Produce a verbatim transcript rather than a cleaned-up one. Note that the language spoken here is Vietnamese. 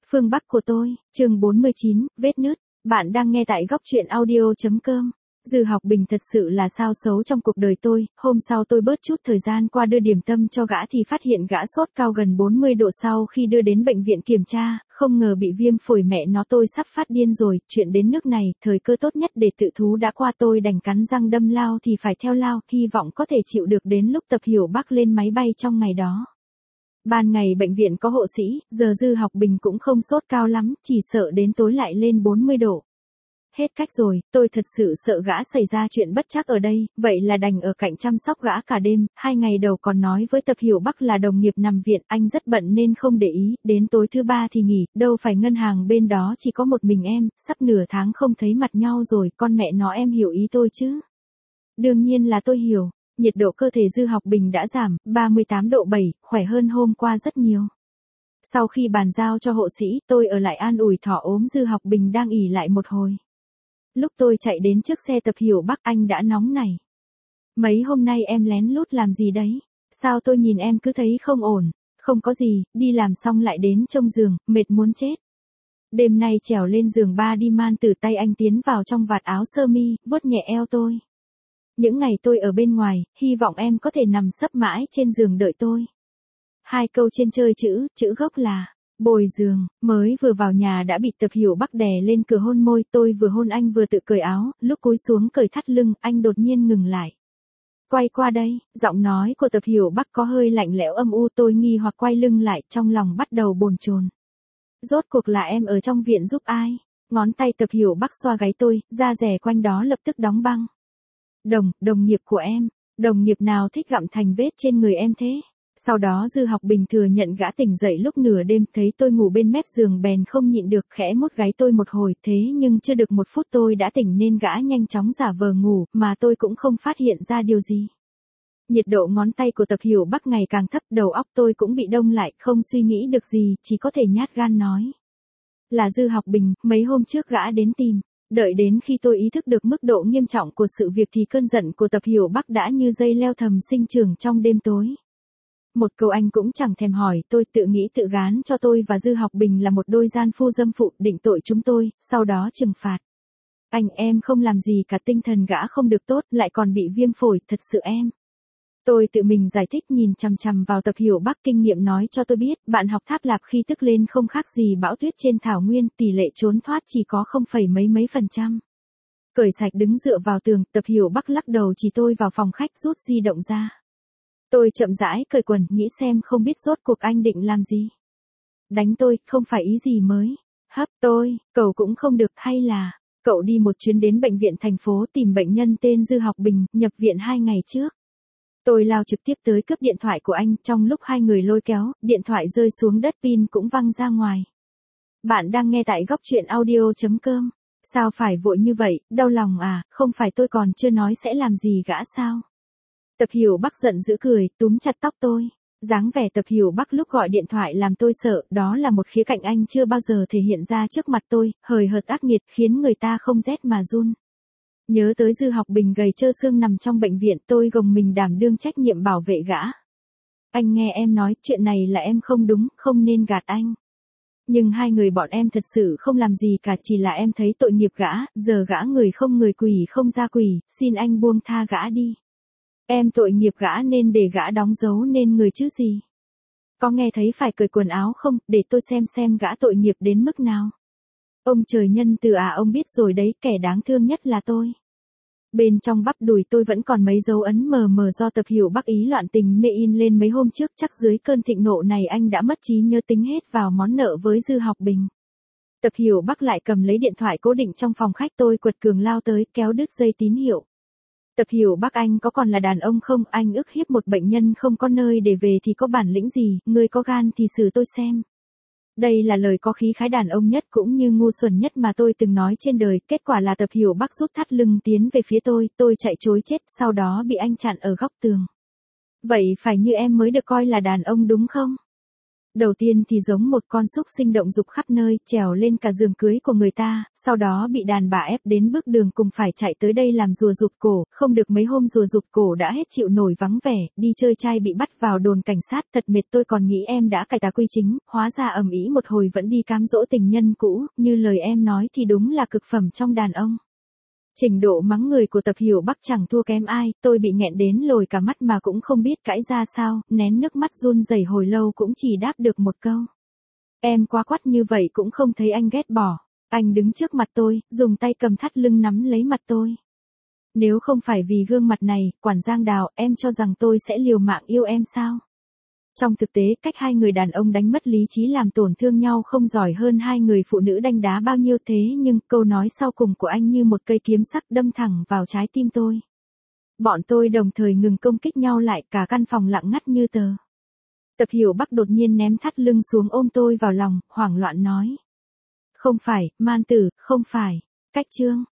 Phương Bắc của tôi, chương bốn mươi chín, vết nứt. Bạn đang nghe tại góc truyện audio chấm com. Dư Học Bình thật sự là sao xấu trong cuộc đời tôi, hôm sau tôi bớt chút thời gian qua đưa điểm tâm cho gã thì phát hiện gã sốt cao gần bốn mươi độ sau khi đưa đến bệnh viện kiểm tra, không ngờ bị viêm phổi mẹ nó tôi sắp phát điên rồi, chuyện đến nước này, thời cơ tốt nhất để tự thú đã qua tôi đành cắn răng đâm lao thì phải theo lao, hy vọng có thể chịu được đến lúc Tập Hiểu Bắc lên máy bay trong ngày đó. Ban ngày bệnh viện có hộ sĩ, giờ Dư Học Bình cũng không sốt cao lắm, chỉ sợ đến tối lại lên bốn mươi độ. Hết cách rồi, tôi thật sự sợ gã xảy ra chuyện bất trắc ở đây, vậy là đành ở cạnh chăm sóc gã cả đêm, hai ngày đầu còn nói với Tập Hiểu Bắc là đồng nghiệp nằm viện, anh rất bận nên không để ý, đến tối thứ ba thì nghỉ, đâu phải ngân hàng bên đó chỉ có một mình em, sắp nửa tháng không thấy mặt nhau rồi, con mẹ nó em hiểu ý tôi chứ. Đương nhiên là tôi hiểu. Nhiệt độ cơ thể Dư Học Bình đã giảm, ba mươi tám độ bảy, khỏe hơn hôm qua rất nhiều. Sau khi bàn giao cho hộ sĩ, tôi ở lại an ủi thỏ ốm Dư Học Bình đang ỉ lại một hồi. Lúc tôi chạy đến trước xe Tập Hiểu Bắc anh đã nóng nảy. Mấy hôm nay em lén lút làm gì đấy? Sao tôi nhìn em cứ thấy không ổn? Không có gì, đi làm xong lại đến trông giường, mệt muốn chết. Đêm nay trèo lên giường ba đi man từ tay anh tiến vào trong vạt áo sơ mi, vuốt nhẹ eo tôi. Những ngày tôi ở bên ngoài, hy vọng em có thể nằm sấp mãi trên giường đợi tôi. Hai câu trên chơi chữ, chữ gốc là bồi giường, mới vừa vào nhà đã bị Tập Hiểu Bắc đè lên cửa hôn môi, tôi vừa hôn anh vừa tự cởi áo, lúc cúi xuống cởi thắt lưng, anh đột nhiên ngừng lại. Quay qua đây, giọng nói của Tập Hiểu Bắc có hơi lạnh lẽo âm u, tôi nghi hoặc quay lưng lại, trong lòng bắt đầu bồn chồn. Rốt cuộc là em ở trong viện giúp ai? Ngón tay Tập Hiểu Bắc xoa gáy tôi, da rẻ quanh đó lập tức đóng băng. Đồng, đồng nghiệp của em, đồng nghiệp nào thích gặm thành vết trên người em thế? Sau đó Dư Học Bình thừa nhận gã tỉnh dậy lúc nửa đêm, thấy tôi ngủ bên mép giường bèn không nhịn được khẽ mốt gáy tôi một hồi, thế nhưng chưa được một phút tôi đã tỉnh nên gã nhanh chóng giả vờ ngủ, mà tôi cũng không phát hiện ra điều gì. Nhiệt độ ngón tay của Tập Hiểu Bắc ngày càng thấp, đầu óc tôi cũng bị đông lại, không suy nghĩ được gì, chỉ có thể nhát gan nói. Là Dư Học Bình, mấy hôm trước gã đến tìm. Đợi đến khi tôi ý thức được mức độ nghiêm trọng của sự việc thì cơn giận của Tập Hiểu Bắc đã như dây leo thầm sinh trưởng trong đêm tối. Một câu anh cũng chẳng thèm hỏi, tôi tự nghĩ tự gán cho tôi và Dư Học Bình là một đôi gian phu dâm phụ, định tội chúng tôi, sau đó trừng phạt. Anh em không làm gì cả, tinh thần gã không được tốt, lại còn bị viêm phổi, thật sự em. Tôi tự mình giải thích nhìn chằm chằm vào Tập Hiểu Bắc, kinh nghiệm nói cho tôi biết, bạn học Tháp Lạp khi tức lên không khác gì bão tuyết trên thảo nguyên, tỷ lệ trốn thoát chỉ có không phẩy mấy mấy phần trăm. Cởi sạch đứng dựa vào tường, Tập Hiểu Bắc lắc đầu chỉ tôi vào phòng khách rút di động ra. Tôi chậm rãi cởi quần, nghĩ xem không biết rốt cuộc anh định làm gì. Đánh tôi, không phải ý gì mới. Hấp tôi, cậu cũng không được, hay là, cậu đi một chuyến đến bệnh viện thành phố tìm bệnh nhân tên Dư Học Bình, nhập viện hai ngày trước. Tôi lao trực tiếp tới cướp điện thoại của anh, trong lúc hai người lôi kéo, điện thoại rơi xuống đất, pin cũng văng ra ngoài. Bạn đang nghe tại góc truyện audio chấm com. Sao phải vội như vậy, đau lòng à, không phải tôi còn chưa nói sẽ làm gì gã sao? Tập Hiểu Bắc giận dữ cười, túm chặt tóc tôi. Dáng vẻ Tập Hiểu Bắc lúc gọi điện thoại làm tôi sợ, đó là một khía cạnh anh chưa bao giờ thể hiện ra trước mặt tôi, hời hợt ác nghiệt khiến người ta không rét mà run. Nhớ tới Dư Học Bình gầy trơ xương nằm trong bệnh viện, tôi gồng mình đảm đương trách nhiệm bảo vệ gã. Anh nghe em nói, chuyện này là em không đúng, không nên gạt anh. Nhưng hai người bọn em thật sự không làm gì cả, chỉ là em thấy tội nghiệp gã, giờ gã người không người quỷ không ra quỷ, xin anh buông tha gã đi. Em tội nghiệp gã nên để gã đóng dấu nên người chứ gì. Có nghe thấy phải cởi quần áo không, để tôi xem xem gã tội nghiệp đến mức nào. Ông trời nhân từ à, ông biết rồi đấy, kẻ đáng thương nhất là tôi. Bên trong bắp đùi tôi vẫn còn mấy dấu ấn mờ mờ do Tập Hiểu Bắc ý loạn tình mê in lên mấy hôm trước, chắc dưới cơn thịnh nộ này anh đã mất trí nhớ tính hết vào món nợ với Dư Học Bình. Tập Hiểu Bắc lại cầm lấy điện thoại cố định trong phòng khách, tôi quật cường lao tới kéo đứt dây tín hiệu. Tập Hiểu Bắc, anh có còn là đàn ông không, anh ức hiếp một bệnh nhân không có nơi để về thì có bản lĩnh gì, người có gan thì xử tôi xem. Đây là lời có khí khái đàn ông nhất cũng như ngu xuẩn nhất mà tôi từng nói trên đời, kết quả là Tập Hiểu Bắc rút thắt lưng tiến về phía tôi, tôi chạy trối chết, sau đó bị anh chặn ở góc tường. Vậy phải như em mới được coi là đàn ông đúng không? Đầu tiên thì giống một con súc sinh động dục khắp nơi, trèo lên cả giường cưới của người ta, sau đó bị đàn bà ép đến bước đường cùng phải chạy tới đây làm rùa rụt cổ, không được mấy hôm rùa rụt cổ đã hết chịu nổi vắng vẻ, đi chơi trai bị bắt vào đồn cảnh sát, thật mệt. Tôi còn nghĩ em đã cải tà quy chính, hóa ra ầm ĩ một hồi vẫn đi cám dỗ tình nhân cũ, như lời em nói thì đúng là cực phẩm trong đàn ông. Trình độ mắng người của Tập Hiểu Bắc chẳng thua kém ai, tôi bị nghẹn đến lồi cả mắt mà cũng không biết cãi ra sao, nén nước mắt run rẩy hồi lâu cũng chỉ đáp được một câu. Em quá quắt như vậy cũng không thấy anh ghét bỏ. Anh đứng trước mặt tôi, dùng tay cầm thắt lưng nắm lấy mặt tôi. Nếu không phải vì gương mặt này, Quản Giang Đào, em cho rằng tôi sẽ liều mạng yêu em sao? Trong thực tế, cách hai người đàn ông đánh mất lý trí làm tổn thương nhau không giỏi hơn hai người phụ nữ đanh đá bao nhiêu, thế nhưng câu nói sau cùng của anh như một cây kiếm sắc đâm thẳng vào trái tim tôi. Bọn tôi đồng thời ngừng công kích nhau lại, cả căn phòng lặng ngắt như tờ. Tập Hiểu Bắc đột nhiên ném thắt lưng xuống ôm tôi vào lòng, hoảng loạn nói. Không phải, Man Tử, không phải. Cách chương.